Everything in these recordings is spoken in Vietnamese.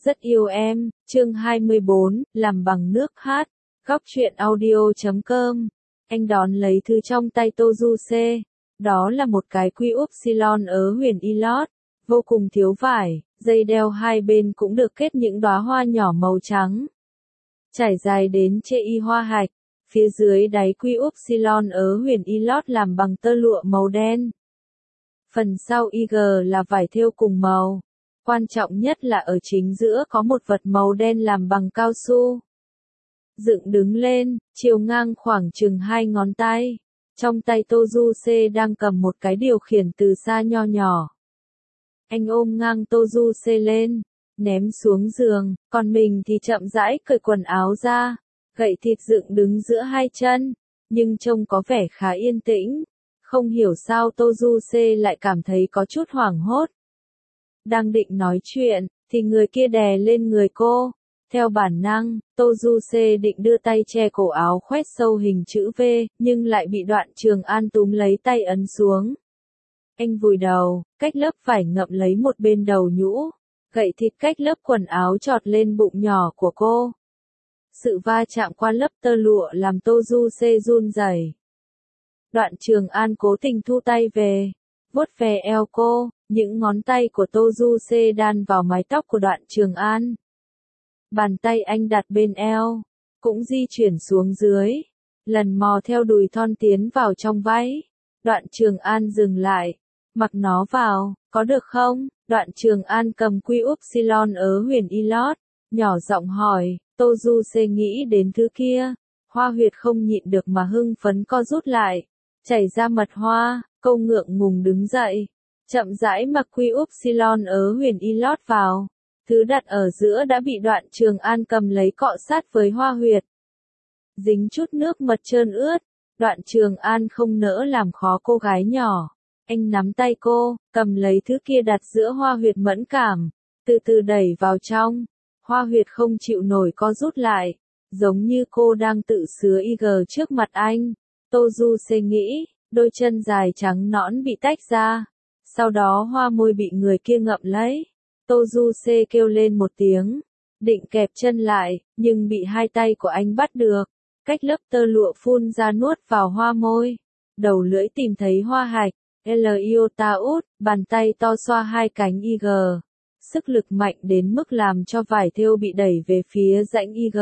Rất yêu em, chương 24, làm bằng nước hát, góc truyện audio.com. Anh đón lấy thư trong tay Tojuse. Đó là một cái quy upsilon ớ huyền Ilot, vô cùng thiếu vải, dây đeo hai bên cũng được kết những đóa hoa nhỏ màu trắng. Trải dài đến chê y hoa hạch, phía dưới đáy quy upsilon ớ huyền Ilot làm bằng tơ lụa màu đen. Phần sau IG là vải thêu cùng màu. Quan trọng nhất là ở chính giữa có một vật màu đen làm bằng cao su. Dựng đứng lên, chiều ngang khoảng chừng 2 ngón tay. Trong tay Tojuse đang cầm một cái điều khiển từ xa nho nhỏ. Anh ôm ngang Tojuse lên, ném xuống giường, còn mình thì chậm rãi cởi quần áo ra. Gậy thịt dựng đứng giữa hai chân, nhưng trông có vẻ khá yên tĩnh. Không hiểu sao Tojuse lại cảm thấy có chút hoảng hốt. Đang định nói chuyện, thì người kia đè lên người cô. Theo bản năng, Tojuse định đưa tay che cổ áo khoét sâu hình chữ V, nhưng lại bị Đoạn Trường An túm lấy tay ấn xuống. Anh vùi đầu, cách lớp vải ngậm lấy một bên đầu nhũ. Gậy thịt cách lớp quần áo chọt lên bụng nhỏ của cô. Sự va chạm qua lớp tơ lụa làm Tojuse run rẩy. Đoạn Trường An cố tình thu tay về, vuốt về eo cô. Những ngón tay của Tojuse đan vào mái tóc của Đoạn Trường An. Bàn tay anh đặt bên eo, cũng di chuyển xuống dưới, lần mò theo đùi thon tiến vào trong váy. Đoạn Trường An dừng lại, mặc nó vào, có được không? Đoạn Trường An cầm quy upsilon ớ huyền Ilot, nhỏ giọng hỏi. Tojuse nghĩ đến thứ kia, hoa huyệt không nhịn được mà hưng phấn co rút lại, chảy ra mật hoa, câu ngượng ngùng đứng dậy. Chậm rãi mặc quy upsilon ớ huyền Ilot vào. Thứ đặt ở giữa đã bị Đoạn Trường An cầm lấy cọ sát với hoa huyệt. Dính chút nước mật trơn ướt. Đoạn Trường An không nỡ làm khó cô gái nhỏ. Anh nắm tay cô, cầm lấy thứ kia đặt giữa hoa huyệt mẫn cảm. Từ từ đẩy vào trong. Hoa huyệt không chịu nổi co rút lại. Giống như cô đang tự sứa IG trước mặt anh. Tojuse nghĩ, đôi chân dài trắng nõn bị tách ra. Sau đó hoa môi bị người kia ngậm lấy. Tojuse kêu lên một tiếng, định kẹp chân lại, nhưng bị hai tay của anh bắt được. Cách lớp tơ lụa phun ra nuốt vào hoa môi. Đầu lưỡi tìm thấy hoa hạch, L-iota-út, bàn tay to xoa hai cánh IG. Sức lực mạnh đến mức làm cho vải thêu bị đẩy về phía rãnh IG.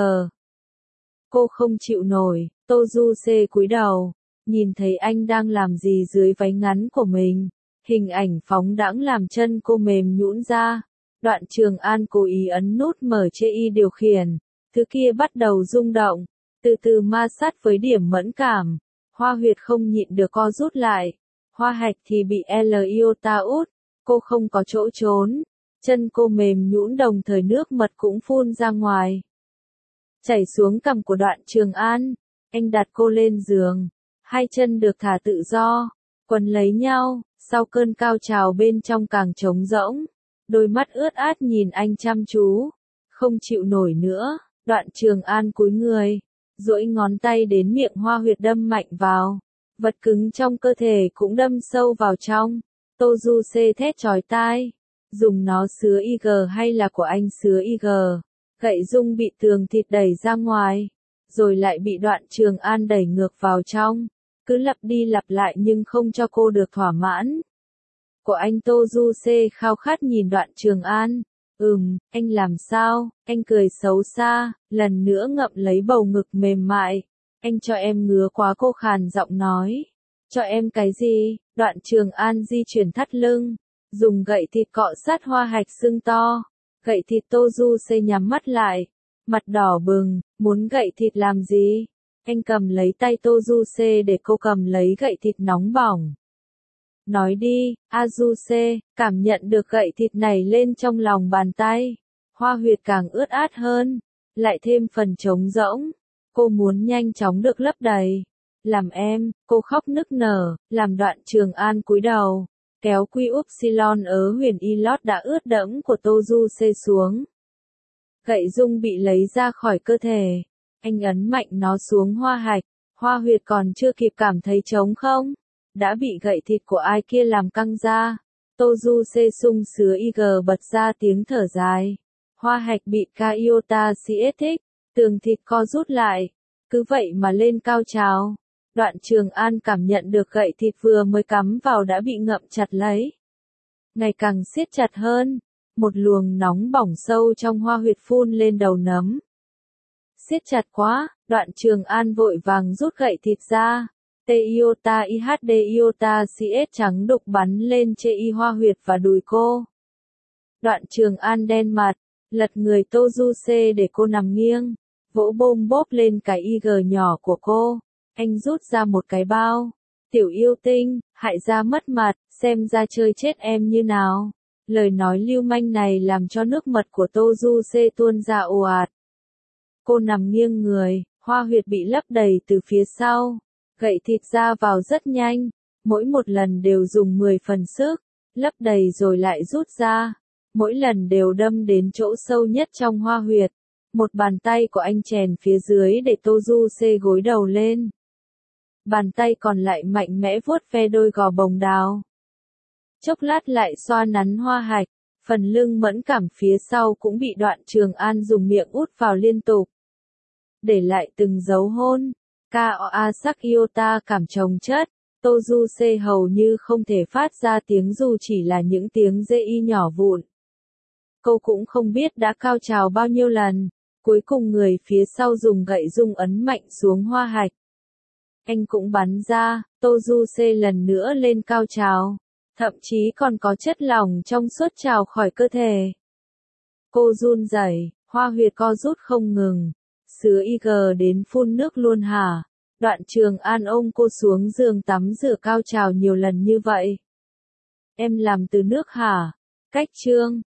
Cô không chịu nổi, Tojuse cúi đầu, nhìn thấy anh đang làm gì dưới váy ngắn của mình. Hình ảnh phóng đãng làm chân cô mềm nhũn ra. Đoạn Trường An cố ý ấn nút mở chê y điều khiển. Thứ kia bắt đầu rung động. Từ từ ma sát với điểm mẫn cảm. Hoa huyệt không nhịn được co rút lại. Hoa hạch thì bị L-iota út. Cô không có chỗ trốn. Chân cô mềm nhũn đồng thời nước mật cũng phun ra ngoài. Chảy xuống cằm của Đoạn Trường An. Anh đặt cô lên giường. Hai chân được thả tự do. Quấn lấy nhau. Sau cơn cao trào bên trong càng trống rỗng, đôi mắt ướt át nhìn anh chăm chú, không chịu nổi nữa. Đoạn Trường An cúi người, duỗi ngón tay đến miệng hoa huyệt đâm mạnh vào, vật cứng trong cơ thể cũng đâm sâu vào trong. Tojuse thét chói tai, dùng nó sứa IG hay là của anh sứa IG? Gậy dung bị tường thịt đẩy ra ngoài, rồi lại bị Đoạn Trường An đẩy ngược vào trong. Cứ lặp đi lặp lại nhưng không cho cô được thỏa mãn. Của anh Tojuse khao khát nhìn Đoạn Trường An. Anh làm sao? Anh cười xấu xa, lần nữa ngậm lấy bầu ngực mềm mại. Anh cho em ngứa quá, cô khàn giọng nói. Cho em cái gì? Đoạn Trường An di chuyển thắt lưng, dùng gậy thịt cọ sát hoa hạch sưng to. Gậy thịt Tojuse nhắm mắt lại, mặt đỏ bừng, muốn gậy thịt làm gì? Anh cầm lấy tay Tojuse để cô cầm lấy gậy thịt nóng bỏng. Nói đi, Azuse, cảm nhận được gậy thịt này lên trong lòng bàn tay. Hoa huyệt càng ướt át hơn, lại thêm phần trống rỗng. Cô muốn nhanh chóng được lấp đầy. Làm em, cô khóc nức nở, làm Đoạn Trường An cúi đầu, kéo quy upsilon ớ huyền Ilot đã ướt đẫm của Tojuse xuống. Gậy dung bị lấy ra khỏi cơ thể. Anh ấn mạnh nó xuống hoa hạch, hoa huyệt còn chưa kịp cảm thấy trống không, đã bị gậy thịt của ai kia làm căng ra. Tojuse sung sứa IG bật ra tiếng thở dài. Hoa hạch bị Kyota CS thích, tường thịt co rút lại. Cứ vậy mà lên cao trào. Đoạn Trường An cảm nhận được gậy thịt vừa mới cắm vào đã bị ngậm chặt lấy. Ngày càng siết chặt hơn. Một luồng nóng bỏng sâu trong hoa huyệt phun lên đầu nấm. Siết chặt quá, Đoạn Trường An vội vàng rút gậy thịt ra. Iota IHD Iota CS trắng đục bắn lên chê y hoa huyệt và đùi cô. Đoạn Trường An đen mặt, lật người Tô Du C để cô nằm nghiêng, vỗ bôm bốp lên cái IG nhỏ của cô. Anh rút ra một cái bao. Tiểu yêu tinh, hại ra mất mặt, xem ra chơi chết em như nào. Lời nói lưu manh này làm cho nước mật của Tô Du C tuôn ra ồ ạt. Cô nằm nghiêng người, hoa huyệt bị lấp đầy từ phía sau. Gậy thịt ra vào rất nhanh, mỗi một lần đều dùng 10 phần sức, lấp đầy rồi lại rút ra. Mỗi lần đều đâm đến chỗ sâu nhất trong hoa huyệt. Một bàn tay của anh chèn phía dưới để Tô Du C gối đầu lên. Bàn tay còn lại mạnh mẽ vuốt ve đôi gò bồng đào. Chốc lát lại xoa nắn hoa hạch, phần lưng mẫn cảm phía sau cũng bị Đoạn Trường An dùng miệng út vào liên tục. Để lại từng dấu hôn. Koa sắc Iota cảm chồng chất, Tô Du C hầu như không thể phát ra tiếng dù chỉ là những tiếng GI nhỏ vụn. Cô cũng không biết đã cao trào bao nhiêu lần, cuối cùng người phía sau dùng gậy rung ấn mạnh xuống hoa hạch. Anh cũng bắn ra, Tô Du C lần nữa lên cao trào, thậm chí còn có chất lỏng trong suốt trào khỏi cơ thể. Cô run rẩy, hoa huyệt co rút không ngừng. Sứa IG đến phun nước luôn hả? Đoạn Trường An ôm cô xuống giường tắm rửa cao trào nhiều lần như vậy. Em làm từ nước hả? Cách chương